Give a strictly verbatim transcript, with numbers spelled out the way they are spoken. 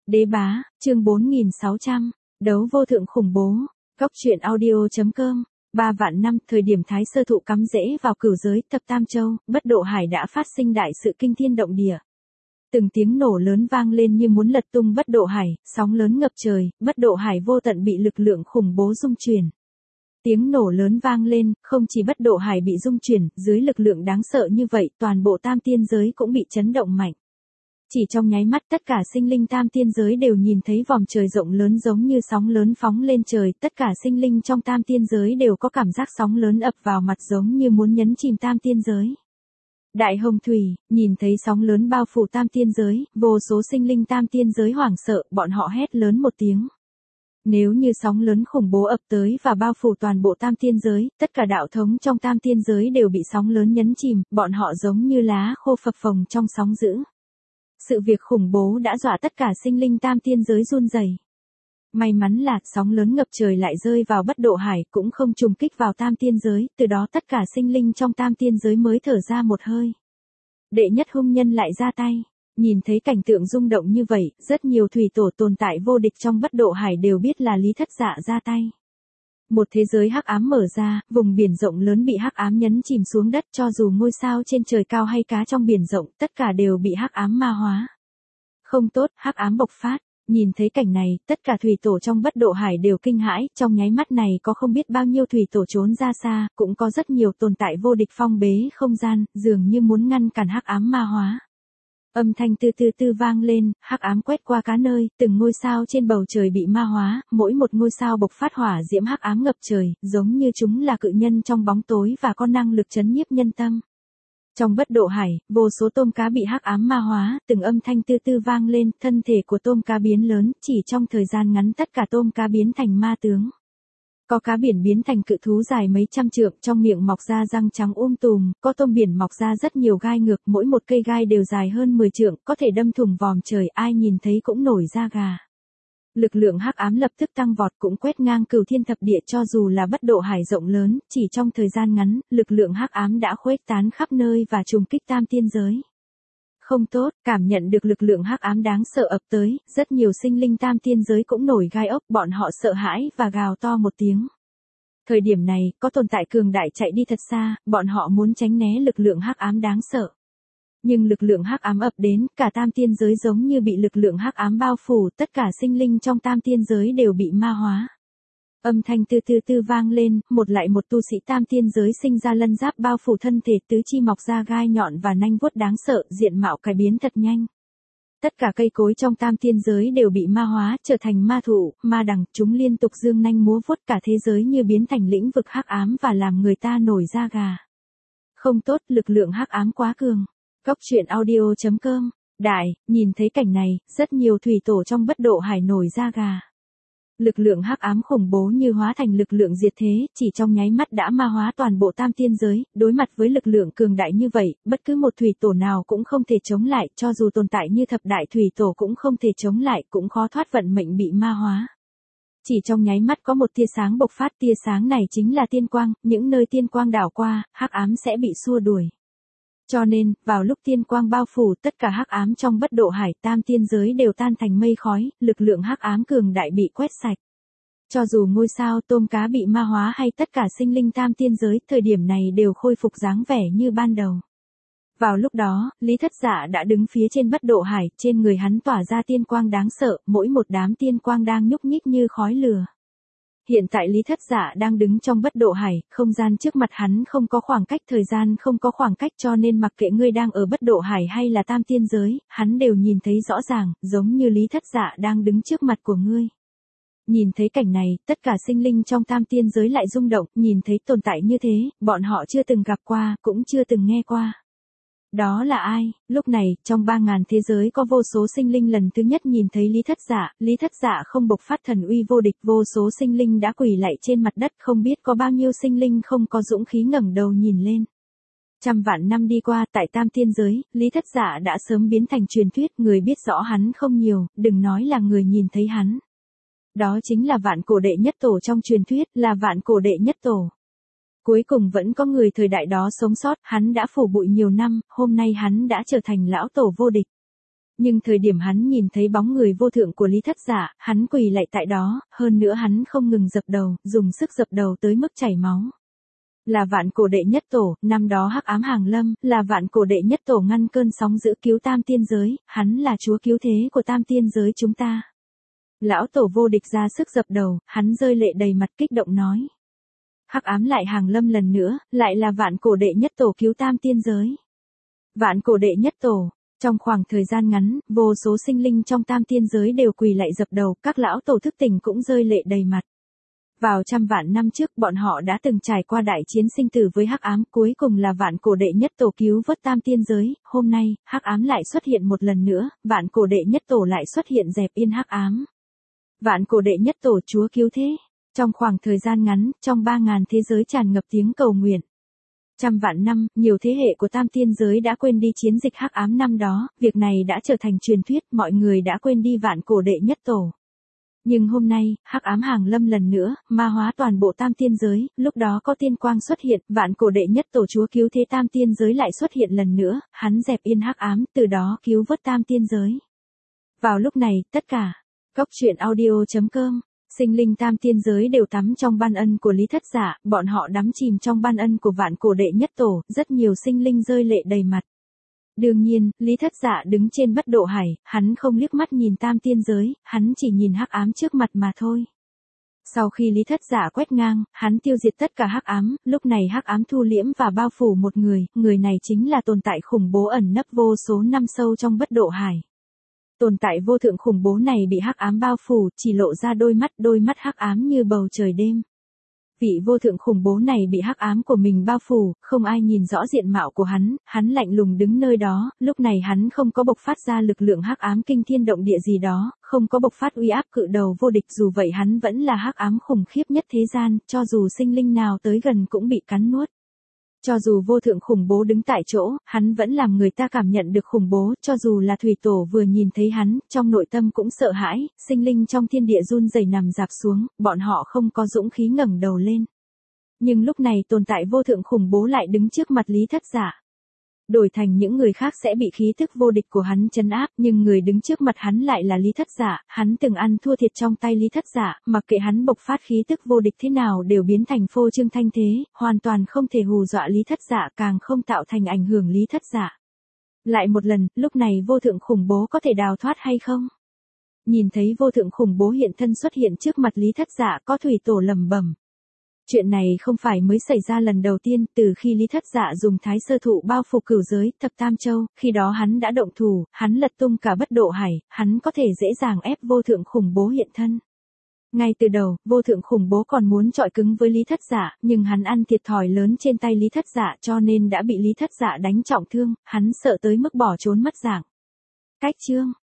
Đế bá, chương bốn nghìn sáu trăm, đấu vô thượng khủng bố, góc truyện audio.com, ba vạn năm, thời điểm Thái Sơ Thụ cắm rễ vào cửu giới, thập tam châu, Bất Độ Hải đã phát sinh đại sự kinh thiên động địa. Từng tiếng nổ lớn vang lên như muốn lật tung Bất Độ Hải, sóng lớn ngập trời, Bất Độ Hải vô tận bị lực lượng khủng bố rung chuyển. Tiếng nổ lớn vang lên, không chỉ Bất Độ Hải bị rung chuyển, dưới lực lượng đáng sợ như vậy, toàn bộ tam tiên giới cũng bị chấn động mạnh. Chỉ trong nháy mắt tất cả sinh linh tam tiên giới đều nhìn thấy vòm trời rộng lớn giống như sóng lớn phóng lên trời, tất cả sinh linh trong tam tiên giới đều có cảm giác sóng lớn ập vào mặt giống như muốn nhấn chìm tam tiên giới. Đại hồng thủy, nhìn thấy sóng lớn bao phủ tam tiên giới, vô số sinh linh tam tiên giới hoảng sợ, bọn họ hét lớn một tiếng. Nếu như sóng lớn khủng bố ập tới và bao phủ toàn bộ tam tiên giới, tất cả đạo thống trong tam tiên giới đều bị sóng lớn nhấn chìm, bọn họ giống như lá khô phập phồng trong sóng dữ. Sự việc khủng bố đã dọa tất cả sinh linh tam tiên giới run rẩy. May mắn là sóng lớn ngập trời lại rơi vào Bất Độ Hải, cũng không trùng kích vào tam tiên giới, từ đó tất cả sinh linh trong tam tiên giới mới thở ra một hơi. Đệ nhất hung nhân lại ra tay. Nhìn thấy cảnh tượng rung động như vậy, rất nhiều thủy tổ tồn tại vô địch trong Bất Độ Hải đều biết là Lý Thất Dạ ra tay. Một thế giới hắc ám mở ra, vùng biển rộng lớn bị hắc ám nhấn chìm xuống đất, cho dù ngôi sao trên trời cao hay cá trong biển rộng, tất cả đều bị hắc ám ma hóa. Không tốt, hắc ám bộc phát. Nhìn thấy cảnh này, tất cả thủy tổ trong Bất Độ Hải đều kinh hãi, trong nháy mắt này có không biết bao nhiêu thủy tổ trốn ra xa, cũng có rất nhiều tồn tại vô địch phong bế không gian, dường như muốn ngăn cản hắc ám ma hóa. Âm thanh tư tư tư vang lên, hắc ám quét qua cá nơi, từng ngôi sao trên bầu trời bị ma hóa, mỗi một ngôi sao bộc phát hỏa diễm hắc ám ngập trời, giống như chúng là cự nhân trong bóng tối và có năng lực chấn nhiếp nhân tâm. Trong Bất Độ Hải, vô số tôm cá bị hắc ám ma hóa, từng âm thanh tư tư vang lên, thân thể của tôm cá biến lớn, chỉ trong thời gian ngắn tất cả tôm cá biến thành ma tướng. Có cá biển biến thành cự thú dài mấy trăm trượng, trong miệng mọc ra răng trắng um tùm, có tôm biển mọc ra rất nhiều gai ngược, mỗi một cây gai đều dài hơn mười trượng, có thể đâm thủng vòm trời, ai nhìn thấy cũng nổi da gà. Lực lượng hắc ám lập tức tăng vọt, cũng quét ngang cửu thiên thập địa, cho dù là Bất Độ Hải rộng lớn, chỉ trong thời gian ngắn, lực lượng hắc ám đã khuếch tán khắp nơi và trùng kích tam tiên giới. Không tốt, cảm nhận được lực lượng hắc ám đáng sợ ập tới, rất nhiều sinh linh tam tiên giới cũng nổi gai ốc, bọn họ sợ hãi và gào to một tiếng. Thời điểm này, có tồn tại cường đại chạy đi thật xa, bọn họ muốn tránh né lực lượng hắc ám đáng sợ. Nhưng lực lượng hắc ám ập đến, cả tam tiên giới giống như bị lực lượng hắc ám bao phủ, tất cả sinh linh trong tam tiên giới đều bị ma hóa. Âm thanh tư tư tư vang lên, một lại một tu sĩ tam tiên giới sinh ra lân giáp bao phủ thân thể, tứ chi mọc ra gai nhọn và nanh vuốt đáng sợ, diện mạo cải biến thật nhanh. Tất cả cây cối trong tam tiên giới đều bị ma hóa, trở thành ma thụ, ma đằng, chúng liên tục dương nanh múa vuốt, cả thế giới như biến thành lĩnh vực hắc ám và làm người ta nổi da gà. Không tốt, lực lượng hắc ám quá cường. Góc truyện audio.com, đại, nhìn thấy cảnh này, rất nhiều thủy tổ trong Bất Độ Hải nổi da gà. Lực lượng hắc ám khủng bố như hóa thành lực lượng diệt thế, chỉ trong nháy mắt đã ma hóa toàn bộ tam tiên giới, đối mặt với lực lượng cường đại như vậy, bất cứ một thủy tổ nào cũng không thể chống lại, cho dù tồn tại như thập đại thủy tổ cũng không thể chống lại, cũng khó thoát vận mệnh bị ma hóa. Chỉ trong nháy mắt có một tia sáng bộc phát, tia sáng này chính là tiên quang, những nơi tiên quang đảo qua, hắc ám sẽ bị xua đuổi. Cho nên, vào lúc tiên quang bao phủ, tất cả hắc ám trong Bất Độ Hải, tam tiên giới đều tan thành mây khói, lực lượng hắc ám cường đại bị quét sạch. Cho dù ngôi sao, tôm cá bị ma hóa hay tất cả sinh linh tam tiên giới, thời điểm này đều khôi phục dáng vẻ như ban đầu. Vào lúc đó, Lý Thất Dạ đã đứng phía trên Bất Độ Hải, trên người hắn tỏa ra tiên quang đáng sợ, mỗi một đám tiên quang đang nhúc nhích như khói lửa. Hiện tại Lý Thất Dạ đang đứng trong Bất Độ Hải, không gian trước mặt hắn không có khoảng cách, thời gian không có khoảng cách, cho nên mặc kệ ngươi đang ở Bất Độ Hải hay là tam tiên giới, hắn đều nhìn thấy rõ ràng, giống như Lý Thất Dạ đang đứng trước mặt của ngươi. Nhìn thấy cảnh này, tất cả sinh linh trong tam tiên giới lại rung động, nhìn thấy tồn tại như thế, bọn họ chưa từng gặp qua, cũng chưa từng nghe qua. Đó là ai? Lúc này, trong ba ngàn thế giới có vô số sinh linh lần thứ nhất nhìn thấy Lý Thất Dạ, Lý Thất Dạ không bộc phát thần uy vô địch, vô số sinh linh đã quỳ lạy trên mặt đất, không biết có bao nhiêu sinh linh không có dũng khí ngẩng đầu nhìn lên. Trăm vạn năm đi qua, tại tam tiên giới, Lý Thất Dạ đã sớm biến thành truyền thuyết, người biết rõ hắn không nhiều, đừng nói là người nhìn thấy hắn. Đó chính là vạn cổ đệ nhất tổ trong truyền thuyết, là vạn cổ đệ nhất tổ. Cuối cùng vẫn có người thời đại đó sống sót, hắn đã phủ bụi nhiều năm, hôm nay hắn đã trở thành lão tổ vô địch. Nhưng thời điểm hắn nhìn thấy bóng người vô thượng của Lý Thất Dạ, hắn quỳ lạy tại đó, hơn nữa hắn không ngừng dập đầu, dùng sức dập đầu tới mức chảy máu. Là vạn cổ đệ nhất tổ, năm đó hắc ám hàng lâm, là vạn cổ đệ nhất tổ ngăn cơn sóng dữ cứu tam tiên giới, hắn là chúa cứu thế của tam tiên giới chúng ta. Lão tổ vô địch ra sức dập đầu, hắn rơi lệ đầy mặt kích động nói. Hắc ám lại hàng lâm lần nữa, lại là vạn cổ đệ nhất tổ cứu tam tiên giới. Vạn cổ đệ nhất tổ, trong khoảng thời gian ngắn, vô số sinh linh trong tam tiên giới đều quỳ lạy dập đầu, các lão tổ thức tỉnh cũng rơi lệ đầy mặt. Vào trăm vạn năm trước bọn họ đã từng trải qua đại chiến sinh tử với hắc ám, cuối cùng là vạn cổ đệ nhất tổ cứu vớt tam tiên giới, hôm nay, hắc ám lại xuất hiện một lần nữa, vạn cổ đệ nhất tổ lại xuất hiện dẹp yên hắc ám. Vạn cổ đệ nhất tổ chúa cứu thế. Trong khoảng thời gian ngắn, trong ba ngàn thế giới tràn ngập tiếng cầu nguyện. Trăm vạn năm, nhiều thế hệ của tam tiên giới đã quên đi chiến dịch hắc ám năm đó, việc này đã trở thành truyền thuyết, mọi người đã quên đi vạn cổ đệ nhất tổ. Nhưng hôm nay, hắc ám hàng lâm lần nữa, ma hóa toàn bộ tam tiên giới, lúc đó có tiên quang xuất hiện, vạn cổ đệ nhất tổ chúa cứu thế tam tiên giới lại xuất hiện lần nữa, hắn dẹp yên hắc ám, từ đó cứu vớt tam tiên giới. Vào lúc này, tất cả, Cốc truyện audio chấm com, sinh linh tam tiên giới đều tắm trong ban ân của Lý Thất Dạ, bọn họ đắm chìm trong ban ân của vạn cổ đệ nhất tổ, rất nhiều sinh linh rơi lệ đầy mặt. Đương nhiên, Lý Thất Dạ đứng trên bất độ hải, hắn không liếc mắt nhìn tam tiên giới, hắn chỉ nhìn hắc ám trước mặt mà thôi. Sau khi Lý Thất Dạ quét ngang, hắn tiêu diệt tất cả hắc ám, lúc này hắc ám thu liễm và bao phủ một người, người này chính là tồn tại khủng bố ẩn nấp vô số năm sâu trong bất độ hải. Tồn tại vô thượng khủng bố này bị hắc ám bao phủ, chỉ lộ ra đôi mắt, đôi mắt hắc ám như bầu trời đêm. Vị vô thượng khủng bố này bị hắc ám của mình bao phủ, không ai nhìn rõ diện mạo của hắn, hắn lạnh lùng đứng nơi đó, lúc này hắn không có bộc phát ra lực lượng hắc ám kinh thiên động địa gì đó, không có bộc phát uy áp cự đầu vô địch, dù vậy hắn vẫn là hắc ám khủng khiếp nhất thế gian, cho dù sinh linh nào tới gần cũng bị cắn nuốt. Cho dù vô thượng khủng bố đứng tại chỗ, hắn vẫn làm người ta cảm nhận được khủng bố, cho dù là thủy tổ vừa nhìn thấy hắn, trong nội tâm cũng sợ hãi, sinh linh trong thiên địa run rẩy nằm dạp xuống, bọn họ không có dũng khí ngẩng đầu lên. Nhưng lúc này tồn tại vô thượng khủng bố lại đứng trước mặt Lý Thất Dạ. Đổi thành những người khác sẽ bị khí tức vô địch của hắn trấn áp, nhưng người đứng trước mặt hắn lại là Lý Thất Dạ, hắn từng ăn thua thiệt trong tay Lý Thất Dạ, mặc kệ hắn bộc phát khí tức vô địch thế nào đều biến thành phô trương thanh thế, hoàn toàn không thể hù dọa Lý Thất Dạ, càng không tạo thành ảnh hưởng Lý Thất Dạ. Lại một lần, lúc này vô thượng khủng bố có thể đào thoát hay không? Nhìn thấy vô thượng khủng bố hiện thân xuất hiện trước mặt Lý Thất Dạ, có thủy tổ lẩm bẩm. Chuyện này không phải mới xảy ra lần đầu tiên, từ khi Lý Thất Dạ dùng thái sơ thụ bao phủ cửu giới, thập tam châu, khi đó hắn đã động thủ, hắn lật tung cả bất độ hải, hắn có thể dễ dàng ép vô thượng khủng bố hiện thân. Ngay từ đầu, vô thượng khủng bố còn muốn chọi cứng với Lý Thất Dạ, nhưng hắn ăn thiệt thòi lớn trên tay Lý Thất Dạ cho nên đã bị Lý Thất Dạ đánh trọng thương, hắn sợ tới mức bỏ trốn mất dạng. Cách chương